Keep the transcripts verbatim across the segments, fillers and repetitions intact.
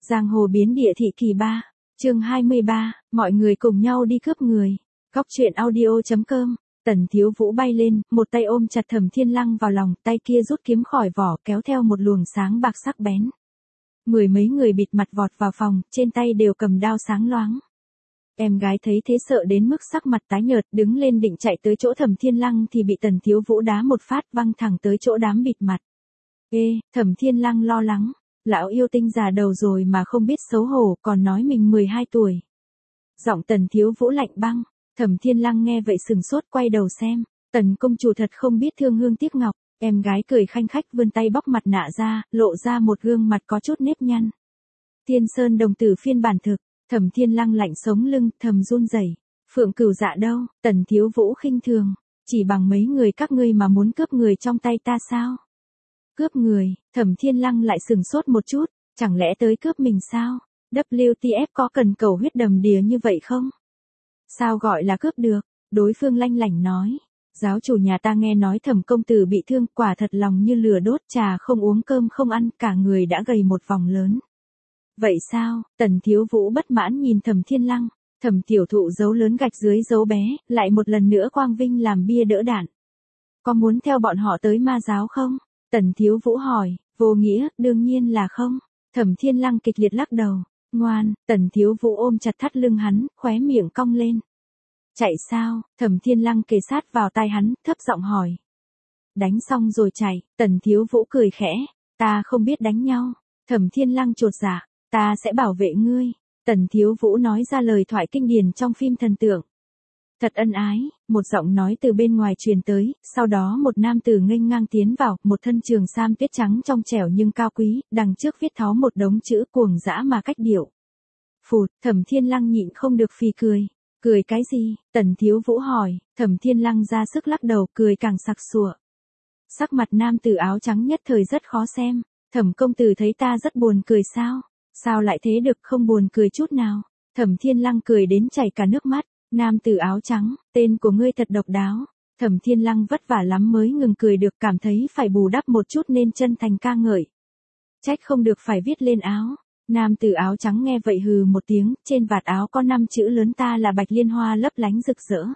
Giang hồ biến địa thị kỳ ba, chương hai mươi ba, mọi người cùng nhau đi cướp người. Góc truyện audio.com, Tần Thiếu Vũ bay lên, một tay ôm chặt Thẩm Thiên Lăng vào lòng, tay kia rút kiếm khỏi vỏ kéo theo một luồng sáng bạc sắc bén. Mười mấy người bịt mặt vọt vào phòng, trên tay đều cầm đao sáng loáng. Em gái thấy thế sợ đến mức sắc mặt tái nhợt, đứng lên định chạy tới chỗ Thẩm Thiên Lăng thì bị Tần Thiếu Vũ đá một phát văng thẳng tới chỗ đám bịt mặt. Ê, Thẩm Thiên Lăng lo lắng. Lão yêu tinh già đầu rồi mà không biết xấu hổ, còn nói mình mười hai tuổi. Giọng Tần Thiếu Vũ lạnh băng. Thẩm Thiên Lăng nghe vậy sừng sốt quay đầu xem. Tần công chủ thật không biết thương hương tiếc ngọc. Em gái cười khanh khách vươn tay bóc mặt nạ ra, lộ ra một gương mặt có chút nếp nhăn. Thiên Sơn đồng tử phiên bản thực. Thẩm Thiên Lăng lạnh sống lưng, thầm run rẩy. Phượng Cửu Dạ đâu? Tần Thiếu Vũ khinh thường. Chỉ bằng mấy người các ngươi mà muốn cướp người trong tay ta sao? Cướp người? Thẩm Thiên Lăng lại sừng sốt một chút, chẳng lẽ tới cướp mình sao? W T F có cần cầu huyết đầm đìa như vậy không? Sao gọi là cướp được? Đối phương lanh lảnh nói. Giáo chủ nhà ta nghe nói Thẩm công tử bị thương, quả thật lòng như lửa đốt, trà không uống cơm không ăn, cả người đã gầy một vòng lớn. Vậy sao? Tần Thiếu Vũ bất mãn nhìn Thẩm Thiên Lăng. Thẩm tiểu thụ dấu lớn gạch dưới dấu bé, lại một lần nữa quang vinh làm bia đỡ đạn. Có muốn theo bọn họ tới ma giáo không? Tần Thiếu Vũ hỏi. Vô nghĩa, đương nhiên là không. Thẩm Thiên Lăng kịch liệt lắc đầu. Ngoan. Tần Thiếu Vũ ôm chặt thắt lưng hắn, khóe miệng cong lên. Chạy sao? Thẩm Thiên Lăng kề sát vào tai hắn, thấp giọng hỏi. Đánh xong rồi chạy. Tần Thiếu Vũ cười khẽ. Ta không biết đánh nhau. Thẩm Thiên Lăng chột dạ. Ta sẽ bảo vệ ngươi. Tần Thiếu Vũ nói ra lời thoại kinh điển trong phim thần tượng. Thật ân ái, một giọng nói từ bên ngoài truyền tới, sau đó một nam tử nghênh ngang tiến vào, một thân trường sam tuyết trắng trong trẻo nhưng cao quý, đằng trước viết thó một đống chữ cuồng dã mà cách điệu. Phụt, Thẩm Thiên Lăng nhịn không được phì cười. Cười cái gì? Tần Thiếu Vũ hỏi. Thẩm Thiên Lăng ra sức lắc đầu, cười càng sặc sụa. Sắc mặt nam tử áo trắng nhất thời rất khó xem. Thẩm công tử thấy ta rất buồn cười sao? Sao lại thế được, không buồn cười chút nào? Thẩm Thiên Lăng cười đến chảy cả nước mắt. Nam tử áo trắng, tên của ngươi thật độc đáo. Thẩm Thiên Lăng vất vả lắm mới ngừng cười được, cảm thấy phải bù đắp một chút nên chân thành ca ngợi. Trách không được phải viết lên áo. Nam tử áo trắng nghe vậy hừ một tiếng, trên vạt áo có năm chữ lớn ta là Bạch Liên Hoa lấp lánh rực rỡ.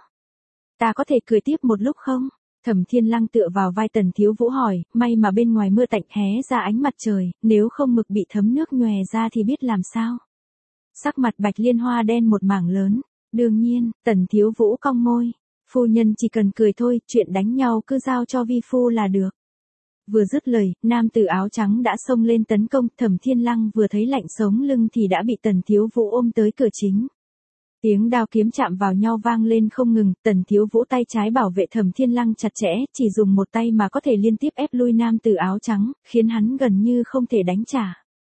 Ta có thể cười tiếp một lúc không? Thẩm Thiên Lăng tựa vào vai Tần Thiếu Vũ hỏi, may mà bên ngoài mưa tạnh hé ra ánh mặt trời, nếu không mực bị thấm nước nhòe ra thì biết làm sao. Sắc mặt Bạch Liên Hoa đen một mảng lớn. Đương nhiên, Tần Thiếu Vũ cong môi. Phu nhân chỉ cần cười thôi, chuyện đánh nhau cứ giao cho vi phu là được. Vừa dứt lời, nam tử áo trắng đã xông lên tấn công, Thẩm Thiên Lăng vừa thấy lạnh sống lưng thì đã bị Tần Thiếu Vũ ôm tới cửa chính. Tiếng đao kiếm chạm vào nhau vang lên không ngừng, Tần Thiếu Vũ tay trái bảo vệ Thẩm Thiên Lăng chặt chẽ, chỉ dùng một tay mà có thể liên tiếp ép lui nam tử áo trắng, khiến hắn gần như không thể đánh trả.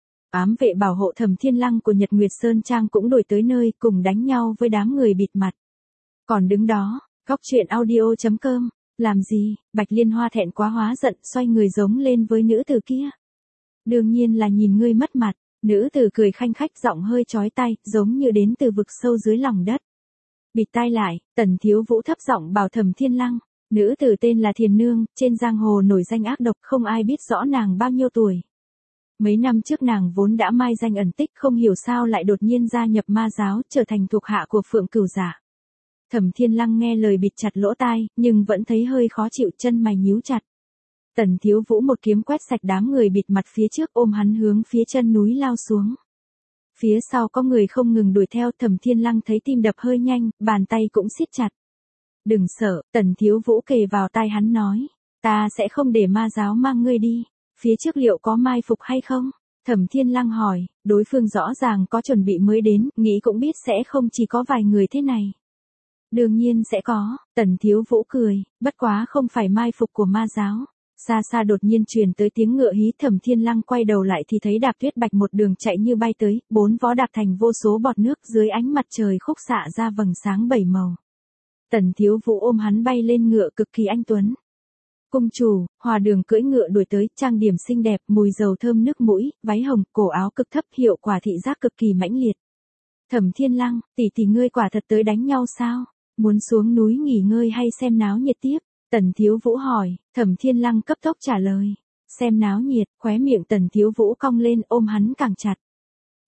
Ám vệ bảo hộ Thẩm Thiên Lăng của Nhật Nguyệt Sơn Trang cũng đuổi tới nơi, cùng đánh nhau với đám người bịt mặt. Còn đứng đó, góc truyện audio.com, làm gì? Bạch Liên Hoa thẹn quá hóa giận, xoay người giống lên với nữ tử kia. Đương nhiên là nhìn ngươi mất mặt. Nữ tử cười khanh khách, giọng hơi chói tai, giống như đến từ vực sâu dưới lòng đất. Bịt tai lại, Tần Thiếu Vũ thấp giọng bảo Thẩm Thiên Lăng. Nữ tử tên là Thiền Nương, trên giang hồ nổi danh ác độc, không ai biết rõ nàng bao nhiêu tuổi. Mấy năm trước nàng vốn đã mai danh ẩn tích, không hiểu sao lại đột nhiên gia nhập ma giáo, trở thành thuộc hạ của Phượng Cửu Dạ. Thẩm Thiên Lăng nghe lời bịt chặt lỗ tai, nhưng vẫn thấy hơi khó chịu, chân mày nhíu chặt. Tần Thiếu Vũ một kiếm quét sạch đám người bịt mặt phía trước, ôm hắn hướng phía chân núi lao xuống. Phía sau có người không ngừng đuổi theo, Thẩm Thiên Lăng thấy tim đập hơi nhanh, bàn tay cũng siết chặt. Đừng sợ, Tần Thiếu Vũ kề vào tai hắn nói. Ta sẽ không để ma giáo mang ngươi đi. Phía trước liệu có mai phục hay không? Thẩm Thiên Lăng hỏi, đối phương rõ ràng có chuẩn bị mới đến, nghĩ cũng biết sẽ không chỉ có vài người thế này. Đương nhiên sẽ có, Tần Thiếu Vũ cười, bất quá không phải mai phục của ma giáo. Xa xa đột nhiên truyền tới tiếng ngựa hí, Thẩm Thiên Lăng quay đầu lại thì thấy Đạp Tuyết Bạch một đường chạy như bay tới, bốn vó đạp thành vô số bọt nước, dưới ánh mặt trời khúc xạ ra vầng sáng bảy màu. Tần Thiếu Vũ ôm hắn bay lên ngựa cực kỳ anh tuấn. Cung chủ, Hòa Đường cưỡi ngựa đuổi tới, trang điểm xinh đẹp, mùi dầu thơm nước mũi, váy hồng, cổ áo cực thấp, hiệu quả thị giác cực kỳ mãnh liệt. Thẩm Thiên Lăng, tỷ tỷ ngươi quả thật tới đánh nhau sao? Muốn xuống núi nghỉ ngơi hay xem náo nhiệt tiếp? Tần Thiếu Vũ hỏi. Thẩm Thiên Lăng cấp tốc trả lời. Xem náo nhiệt, khóe miệng Tần Thiếu Vũ cong lên, ôm hắn càng chặt.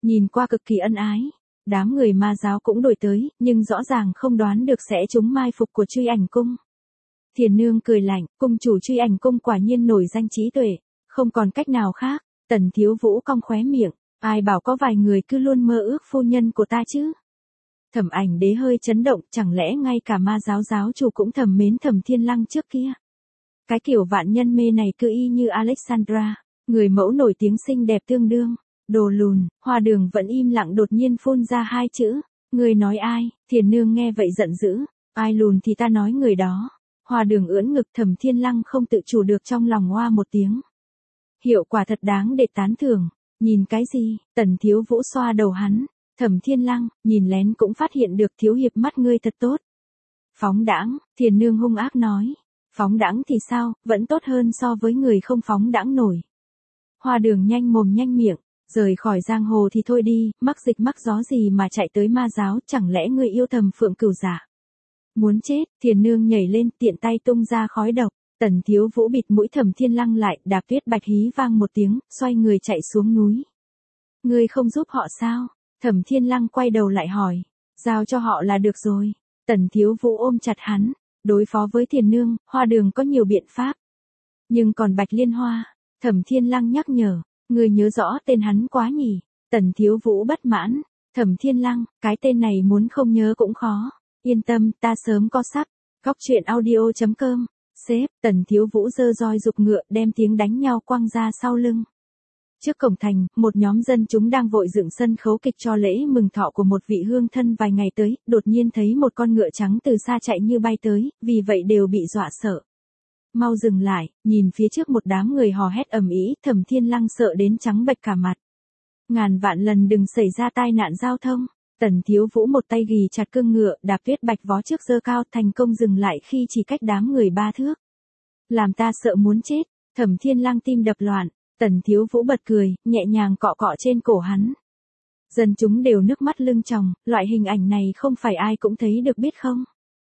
nhìn qua cực kỳ ân ái. Đám người ma giáo cũng đổi tới, nhưng rõ ràng không đoán được sẽ trúng mai phục của Truy Ảnh Cung. Thiền nương cười lạnh, cung chủ Truy Ảnh Cung quả nhiên nổi danh trí tuệ, không còn cách nào khác. Tần Thiếu Vũ cong khóe miệng, ai bảo có vài người cứ luôn mơ ước phu nhân của ta chứ. Thẩm Ảnh Đế hơi chấn động, chẳng lẽ ngay cả ma giáo giáo chủ cũng thầm mến Thẩm Thiên Lăng trước kia. Cái kiểu vạn nhân mê này cứ y như Alexandra, người mẫu nổi tiếng xinh đẹp tương đương. Đồ lùn. Hoa Đường vẫn im lặng đột nhiên phun ra hai chữ. Người nói ai? Thiền nương nghe vậy giận dữ. Ai lùn thì ta nói người đó. Hoa Đường ưỡn ngực, Thẩm Thiên Lăng không tự chủ được trong lòng hoa một tiếng. Hiệu quả thật đáng để tán thưởng. Nhìn cái gì? Tần Thiếu Vũ xoa đầu hắn. Thẩm Thiên Lăng, nhìn lén cũng phát hiện được thiếu hiệp mắt ngươi thật tốt. Phóng đãng, Thiền nương hung ác nói. Phóng đãng thì sao, vẫn tốt hơn so với người không phóng đãng nổi. Hoa Đường nhanh mồm nhanh miệng. Rời khỏi giang hồ thì thôi đi, mắc dịch mắc gió gì mà chạy tới ma giáo, chẳng lẽ ngươi yêu thầm Phượng Cửu Giả? Muốn chết, Thiền nương nhảy lên, tiện tay tung ra khói độc. Tần Thiếu Vũ bịt mũi Thẩm Thiên Lăng lại, đạp Tuyết Bạch hí vang một tiếng, xoay người chạy xuống núi. Ngươi không giúp họ sao? Thẩm Thiên Lăng quay đầu lại hỏi. Giao cho họ là được rồi. Tần Thiếu Vũ ôm chặt hắn. Đối phó với Thiền nương, Hoa Đường có nhiều biện pháp. Nhưng còn Bạch Liên Hoa, Thẩm Thiên Lăng nhắc nhở. Người nhớ rõ tên hắn quá nhỉ. Tần Thiếu Vũ bất mãn. Thẩm Thiên Lăng, cái tên này muốn không nhớ cũng khó. Yên tâm, ta sớm có sắp. Góc truyện audio chấm com. Sếp, Tần Thiếu Vũ giơ roi giục ngựa, đem tiếng đánh nhau quăng ra sau lưng. Trước cổng thành, một nhóm dân chúng đang vội dựng sân khấu kịch cho lễ mừng thọ của một vị hương thân vài ngày tới, đột nhiên thấy một con ngựa trắng từ xa chạy như bay tới, vì vậy đều bị dọa sợ. Mau dừng lại, nhìn phía trước một đám người hò hét ầm ĩ, Thẩm Thiên Lăng sợ đến trắng bệch cả mặt. Ngàn vạn lần đừng xảy ra tai nạn giao thông. Tần Thiếu Vũ một tay ghì chặt cương ngựa, đạp Tuyết Bạch vó trước giơ cao, thành công dừng lại khi chỉ cách đám người ba thước. Làm ta sợ muốn chết. Thẩm Thiên Lăng tim đập loạn. Tần Thiếu Vũ bật cười, nhẹ nhàng cọ cọ trên cổ hắn. Dân chúng đều nước mắt lưng tròng, loại hình ảnh này không phải ai cũng thấy được biết không.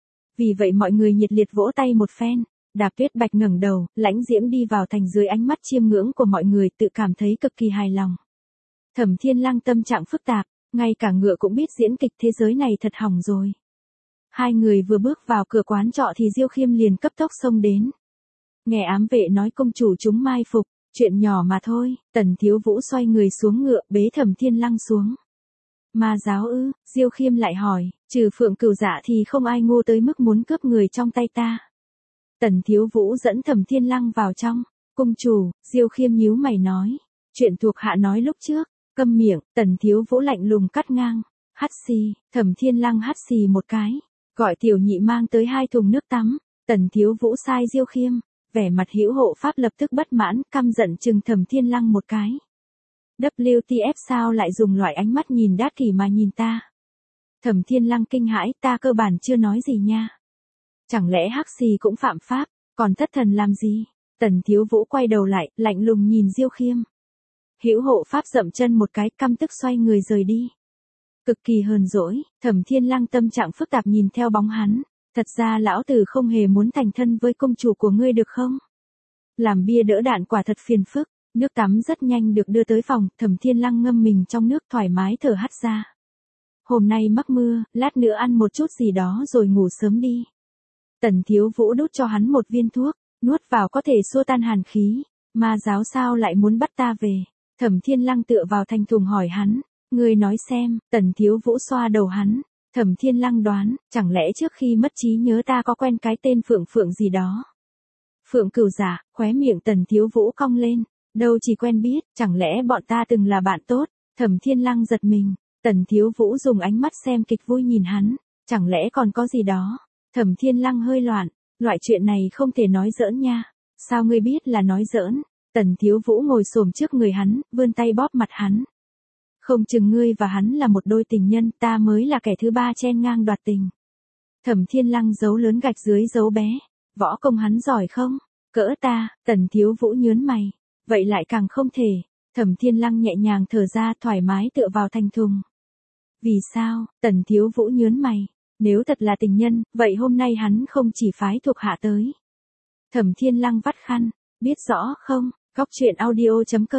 Vì vậy mọi người nhiệt liệt vỗ tay một phen. Đạp Tuyết Bạch ngẩng đầu, lãnh diễm đi vào thành dưới ánh mắt chiêm ngưỡng của mọi người, tự cảm thấy cực kỳ hài lòng. Thẩm Thiên Lăng tâm trạng phức tạp, ngay cả ngựa cũng biết diễn kịch, thế giới này thật hỏng rồi. Hai người vừa bước vào cửa quán trọ thì Diêu Khiêm liền cấp tốc xông đến. Nghe ám vệ nói công chủ chúng mai phục, chuyện nhỏ mà thôi. Tần Thiếu Vũ xoay người xuống ngựa, bế Thẩm Thiên Lăng xuống. Ma giáo ư? Diêu Khiêm lại hỏi, trừ Phượng Cửu Dạ thì không ai ngu tới mức muốn cướp người trong tay ta. Tần Thiếu Vũ dẫn Thẩm Thiên Lăng vào trong. Cung chủ, Diêu Khiêm nhíu mày nói. Chuyện thuộc hạ nói lúc trước. Câm miệng, Tần Thiếu Vũ lạnh lùng cắt ngang. Hắt xì, Thẩm Thiên Lăng hắt xì một cái. Gọi tiểu nhị mang tới hai thùng nước tắm. Tần Thiếu Vũ sai Diêu Khiêm. Vẻ mặt hữu hộ pháp lập tức bất mãn, căm giận chừng Thẩm Thiên Lăng một cái. vê kép tê ép sao lại dùng loại ánh mắt nhìn đát kỷ mà nhìn ta? Thẩm Thiên Lăng kinh hãi, ta cơ bản chưa nói gì nha. Chẳng lẽ hắc xì cũng phạm pháp, còn thất thần làm gì? Tần Thiếu Vũ quay đầu lại, lạnh lùng nhìn Diêu Khiêm. Hữu hộ pháp dậm chân một cái, căm tức xoay người rời đi. Cực kỳ hờn dỗi, Thẩm Thiên Lăng tâm trạng phức tạp nhìn theo bóng hắn. Thật ra lão tử không hề muốn thành thân với công chủ của ngươi được không? Làm bia đỡ đạn quả thật phiền phức. Nước tắm rất nhanh được đưa tới phòng, Thẩm Thiên Lăng ngâm mình trong nước thoải mái thở hắt ra. Hôm nay mắc mưa, lát nữa ăn một chút gì đó rồi ngủ sớm đi. Tần Thiếu Vũ đút cho hắn một viên thuốc, nuốt vào có thể xua tan hàn khí. Ma giáo sao lại muốn bắt ta về? Thẩm Thiên Lăng tựa vào thành thùng hỏi hắn. Ngươi nói xem. Tần Thiếu Vũ xoa đầu hắn. Thẩm Thiên Lăng đoán, chẳng lẽ trước khi mất trí nhớ ta có quen cái tên Phượng Phượng gì đó? Phượng Cửu Giả, khóe miệng Tần Thiếu Vũ cong lên. Đâu chỉ quen biết, chẳng lẽ bọn ta từng là bạn tốt? Thẩm Thiên Lăng giật mình. Tần Thiếu Vũ dùng ánh mắt xem kịch vui nhìn hắn. Chẳng lẽ còn có gì đó? Thẩm Thiên Lăng hơi loạn. Loại chuyện này không thể nói giỡn nha. Sao ngươi biết là nói giỡn? Tần Thiếu Vũ ngồi xổm trước người hắn, vươn tay bóp mặt hắn. Không chừng ngươi và hắn là một đôi tình nhân, ta mới là kẻ thứ ba chen ngang đoạt tình. Thẩm Thiên Lăng giấu lớn gạch dưới giấu bé. Võ công hắn giỏi không? Cỡ ta. Tần Thiếu Vũ nhớn mày. Vậy lại càng không thể. Thẩm Thiên Lăng nhẹ nhàng thở ra, thoải mái tựa vào thành thùng. Vì sao? Tần Thiếu Vũ nhớn mày. Nếu thật là tình nhân, vậy hôm nay hắn không chỉ phái thuộc hạ tới. Thẩm Thiên Lăng vắt khăn. Biết rõ không? Góc truyện audio chấm com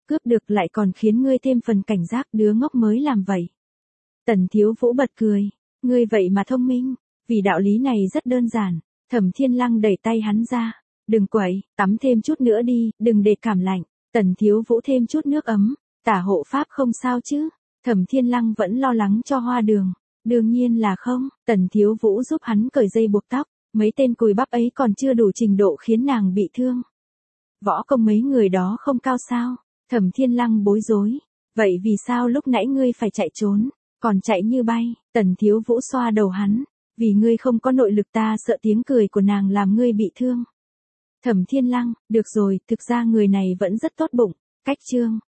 Cướp được lại còn khiến ngươi thêm phần cảnh giác, đứa ngốc mới làm vậy. Tần Thiếu Vũ bật cười, ngươi vậy mà thông minh, vì đạo lý này rất đơn giản. Thẩm Thiên Lăng đẩy tay hắn ra, đừng quậy, tắm thêm chút nữa đi, đừng để cảm lạnh. Tần Thiếu Vũ thêm chút nước ấm, tả hộ pháp không sao chứ? Thẩm Thiên Lăng vẫn lo lắng cho Hoa Đường. Đương nhiên là không, Tần Thiếu Vũ giúp hắn cởi dây buộc tóc, mấy tên cùi bắp ấy còn chưa đủ trình độ khiến nàng bị thương. Võ công mấy người đó không cao sao? Thẩm Thiên Lăng bối rối, vậy vì sao lúc nãy ngươi phải chạy trốn, còn chạy như bay? Tần Thiếu Vũ xoa đầu hắn, vì ngươi không có nội lực, ta sợ tiếng cười của nàng làm ngươi bị thương. Thẩm Thiên Lăng, được rồi, thực ra người này vẫn rất tốt bụng, cách chương.